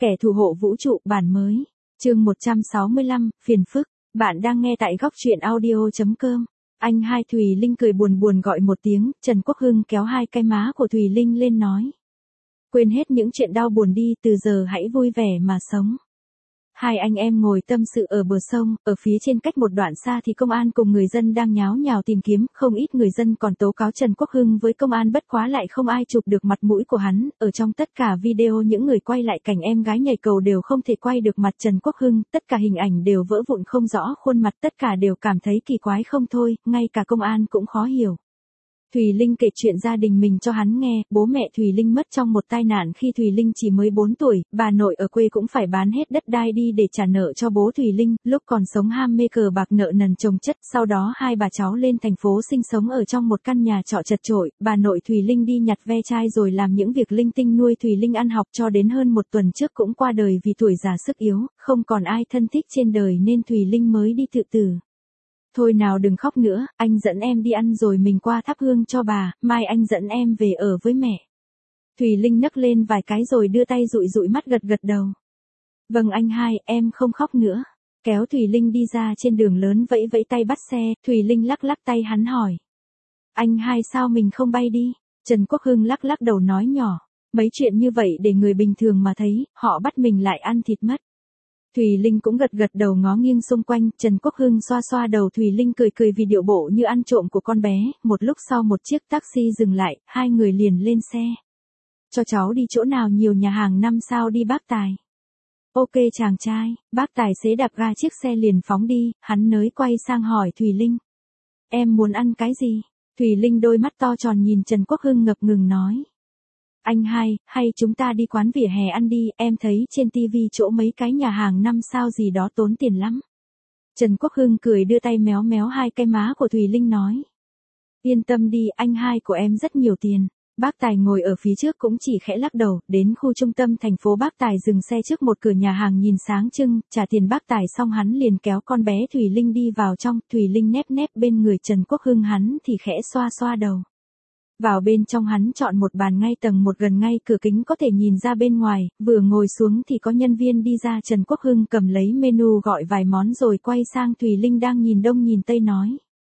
Kẻ thù hộ vũ trụ bản mới. Chương 165, phiền phức. Bạn đang nghe tại góc truyện audio.com. Anh hai Thùy Linh cười buồn buồn gọi một tiếng, Trần Quốc Hưng kéo hai cái má của Thùy Linh lên nói. Quên hết những chuyện đau buồn đi, từ giờ hãy vui vẻ mà sống. Hai anh em ngồi tâm sự ở bờ sông, ở phía trên cách một đoạn xa thì công an cùng người dân đang nháo nhào tìm kiếm, không ít người dân còn tố cáo Trần Quốc Hưng với công an, bất quá lại không ai chụp được mặt mũi của hắn, ở trong tất cả video những người quay lại cảnh em gái nhảy cầu đều không thể quay được mặt Trần Quốc Hưng, tất cả hình ảnh đều vỡ vụn không rõ khuôn mặt, tất cả đều cảm thấy kỳ quái không thôi, ngay cả công an cũng khó hiểu. Thùy Linh kể chuyện gia đình mình cho hắn nghe, bố mẹ Thùy Linh mất trong một tai nạn khi Thùy Linh chỉ mới 4 tuổi, bà nội ở quê cũng phải bán hết đất đai đi để trả nợ cho bố Thùy Linh, lúc còn sống ham mê cờ bạc nợ nần chồng chất, sau đó hai bà cháu lên thành phố sinh sống ở trong một căn nhà trọ chật chội, bà nội Thùy Linh đi nhặt ve chai rồi làm những việc linh tinh nuôi Thùy Linh ăn học cho đến hơn một tuần trước cũng qua đời vì tuổi già sức yếu, không còn ai thân thích trên đời nên Thùy Linh mới đi tự tử. Thôi nào đừng khóc nữa, anh dẫn em đi ăn rồi mình qua thắp hương cho bà, mai anh dẫn em về ở với mẹ. Thùy Linh nấc lên vài cái rồi đưa tay dụi dụi mắt gật gật đầu. Vâng anh hai, em không khóc nữa. Kéo Thùy Linh đi ra trên đường lớn vẫy vẫy tay bắt xe, Thùy Linh lắc lắc tay hắn hỏi. Anh hai sao mình không bay đi? Trần Quốc Hưng lắc lắc đầu nói nhỏ. Mấy chuyện như vậy để người bình thường mà thấy, họ bắt mình lại ăn thịt mất. Thùy Linh cũng gật gật đầu ngó nghiêng xung quanh, Trần Quốc Hưng xoa xoa đầu Thùy Linh cười cười vì điệu bộ như ăn trộm của con bé, một lúc sau một chiếc taxi dừng lại, hai người liền lên xe. Cho cháu đi chỗ nào nhiều nhà hàng 5 sao đi bác Tài. Ok chàng trai, bác tài xế đạp ga chiếc xe liền phóng đi, hắn nới quay sang hỏi Thùy Linh. Em muốn ăn cái gì? Thùy Linh đôi mắt to tròn nhìn Trần Quốc Hưng ngập ngừng nói. Anh hai, hay chúng ta đi quán vỉa hè ăn đi, em thấy trên tivi chỗ mấy cái nhà hàng 5 sao gì đó tốn tiền lắm. Trần Quốc Hưng cười đưa tay méo méo hai cái má của Thùy Linh nói. Yên tâm đi, anh hai của em rất nhiều tiền. Bác Tài ngồi ở phía trước cũng chỉ khẽ lắc đầu, đến khu trung tâm thành phố bác Tài dừng xe trước một cửa nhà hàng nhìn sáng trưng, trả tiền bác Tài xong hắn liền kéo con bé Thùy Linh đi vào trong, Thùy Linh nép nép bên người Trần Quốc Hưng hắn thì khẽ xoa xoa đầu. Vào bên trong hắn chọn một bàn ngay tầng một gần ngay cửa kính có thể nhìn ra bên ngoài, vừa ngồi xuống thì có nhân viên đi ra. Trần Quốc Hưng cầm lấy menu gọi vài món rồi quay sang Thùy Linh đang nhìn đông nhìn tây nói.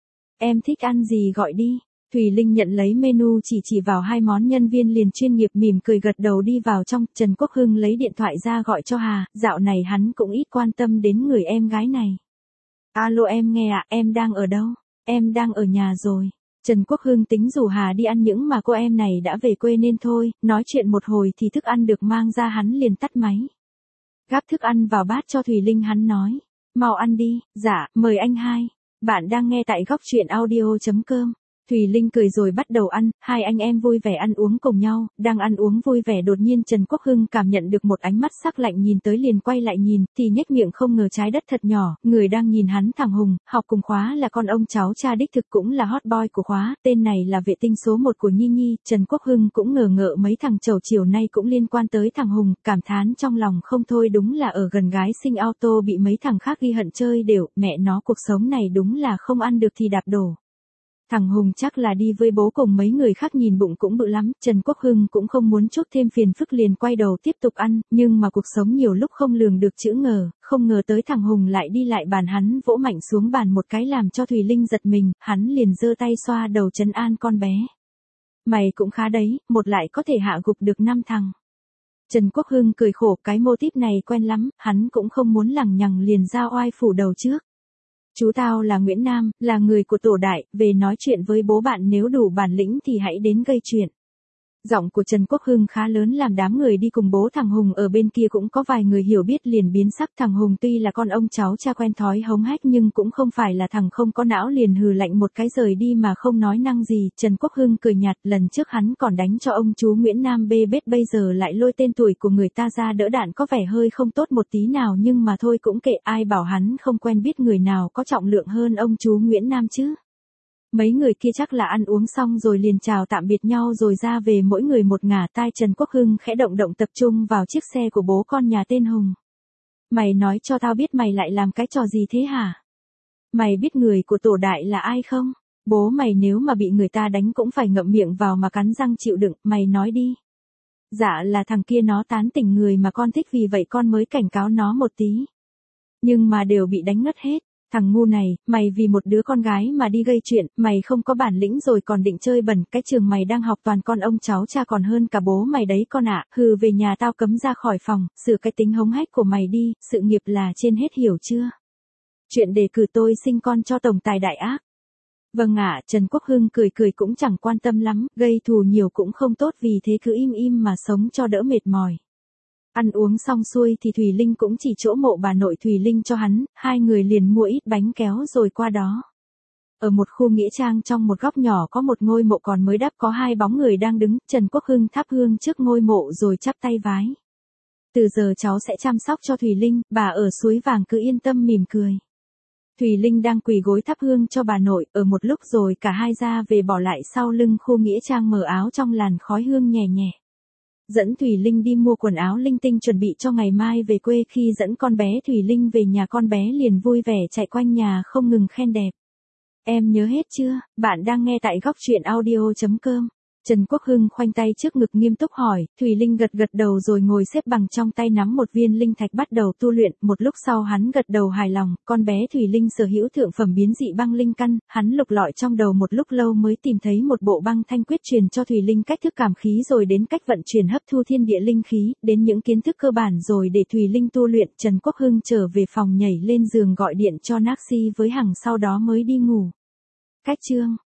Em thích ăn gì gọi đi. Thùy Linh nhận lấy menu chỉ vào hai món, nhân viên liền chuyên nghiệp mỉm cười gật đầu đi vào trong. Trần Quốc Hưng lấy điện thoại ra gọi cho Hà, dạo này hắn cũng ít quan tâm đến người em gái này. Alo em nghe ạ, em đang ở đâu? Em đang ở nhà rồi. Trần Quốc Hưng tính rủ Hà đi ăn nhưng mà cô em này đã về quê nên thôi, nói chuyện một hồi thì thức ăn được mang ra hắn liền tắt máy. Gắp thức ăn vào bát cho Thùy Linh hắn nói, mau ăn đi, dạ, mời anh hai. Bạn đang nghe tại góc truyện audio.com. Thùy Linh cười rồi bắt đầu ăn, hai anh em vui vẻ ăn uống cùng nhau, đang ăn uống vui vẻ đột nhiên Trần Quốc Hưng cảm nhận được một ánh mắt sắc lạnh nhìn tới liền quay lại nhìn, thì nhếch miệng không ngờ trái đất thật nhỏ, người đang nhìn hắn thằng Hùng, học cùng khóa là con ông cháu cha đích thực cũng là hot boy của khóa, tên này là vệ tinh số 1 của Nhi Nhi. Trần Quốc Hưng cũng ngờ ngợ mấy thằng chầu chiều nay cũng liên quan tới thằng Hùng, cảm thán trong lòng không thôi, đúng là ở gần gái sinh auto bị mấy thằng khác ghi hận chơi đều, mẹ nó cuộc sống này đúng là không ăn được thì đạp đổ. Thằng Hùng chắc là đi với bố cùng mấy người khác nhìn bụng cũng bự lắm, Trần Quốc Hưng cũng không muốn chuốc thêm phiền phức liền quay đầu tiếp tục ăn, nhưng mà cuộc sống nhiều lúc không lường được chữ ngờ, không ngờ tới thằng Hùng lại đi lại bàn hắn vỗ mạnh xuống bàn một cái làm cho Thùy Linh giật mình, hắn liền giơ tay xoa đầu trấn an con bé. Mày cũng khá đấy, một lại có thể hạ gục được 5 thằng. Trần Quốc Hưng cười khổ, cái mô típ này quen lắm, hắn cũng không muốn lằng nhằng liền ra oai phủ đầu trước. Chú tao là Nguyễn Nam, là người của tổ đại, về nói chuyện với bố bạn, nếu đủ bản lĩnh thì hãy đến gây chuyện. Giọng của Trần Quốc Hưng khá lớn làm đám người đi cùng bố thằng Hùng ở bên kia cũng có vài người hiểu biết liền biến sắc. Thằng Hùng tuy là con ông cháu cha quen thói hống hách nhưng cũng không phải là thằng không có não, liền hừ lạnh một cái rời đi mà không nói năng gì. Trần Quốc Hưng cười nhạt, lần trước hắn còn đánh cho ông chú Nguyễn Nam bê bết, bây giờ lại lôi tên tuổi của người ta ra đỡ đạn, có vẻ hơi không tốt một tí nào, nhưng mà thôi cũng kệ, ai bảo hắn không quen biết người nào có trọng lượng hơn ông chú Nguyễn Nam chứ. Mấy người kia chắc là ăn uống xong rồi liền chào tạm biệt nhau rồi ra về mỗi người một ngả. Tai Trần Quốc Hưng khẽ động động tập trung vào chiếc xe của bố con nhà tên Hùng. Mày nói cho tao biết mày lại làm cái trò gì thế hả? Mày biết người của tổ đại là ai không? Bố mày nếu mà bị người ta đánh cũng phải ngậm miệng vào mà cắn răng chịu đựng, mày nói đi. Dạ là thằng kia nó tán tỉnh người mà con thích, vì vậy con mới cảnh cáo nó một tí. Nhưng mà đều bị đánh ngất hết. Thằng ngu này, mày vì một đứa con gái mà đi gây chuyện, mày không có bản lĩnh rồi còn định chơi bẩn, cái trường mày đang học toàn con ông cháu cha còn hơn cả bố mày đấy con ạ. Hừ, về nhà tao cấm ra khỏi phòng, sửa cái tính hống hách của mày đi, sự nghiệp là trên hết hiểu chưa? Chuyện đề cử tôi sinh con cho tổng tài đại ác. Vâng ạ, Trần Quốc Hưng cười cười cũng chẳng quan tâm lắm, gây thù nhiều cũng không tốt, vì thế cứ im im mà sống cho đỡ mệt mỏi. Ăn uống xong xuôi thì Thùy Linh cũng chỉ chỗ mộ bà nội Thùy Linh cho hắn, hai người liền mua ít bánh kéo rồi qua đó. Ở một khu nghĩa trang trong một góc nhỏ có một ngôi mộ còn mới đắp, có hai bóng người đang đứng, Trần Quốc Hưng thắp hương trước ngôi mộ rồi chắp tay vái. Từ giờ cháu sẽ chăm sóc cho Thùy Linh, bà ở Suối Vàng cứ yên tâm mỉm cười. Thùy Linh đang quỳ gối thắp hương cho bà nội, ở một lúc rồi cả hai ra về bỏ lại sau lưng khu nghĩa trang mờ áo trong làn khói hương nhẹ nhẹ. Dẫn Thùy Linh đi mua quần áo linh tinh chuẩn bị cho ngày mai về quê, khi dẫn con bé Thùy Linh về nhà con bé liền vui vẻ chạy quanh nhà không ngừng khen đẹp. Em nhớ hết chưa? Bạn đang nghe tại góc truyện audio.com. Trần Quốc Hưng khoanh tay trước ngực nghiêm túc hỏi, Thùy Linh gật gật đầu rồi ngồi xếp bằng trong tay nắm một viên linh thạch bắt đầu tu luyện, một lúc sau hắn gật đầu hài lòng, con bé Thùy Linh sở hữu thượng phẩm biến dị băng linh căn, hắn lục lọi trong đầu một lúc lâu mới tìm thấy một bộ băng thanh quyết truyền cho Thùy Linh cách thức cảm khí, rồi đến cách vận chuyển hấp thu thiên địa linh khí, đến những kiến thức cơ bản rồi để Thùy Linh tu luyện. Trần Quốc Hưng trở về phòng nhảy lên giường gọi điện cho Naxi với Hằng, sau đó mới đi ngủ. Cách chương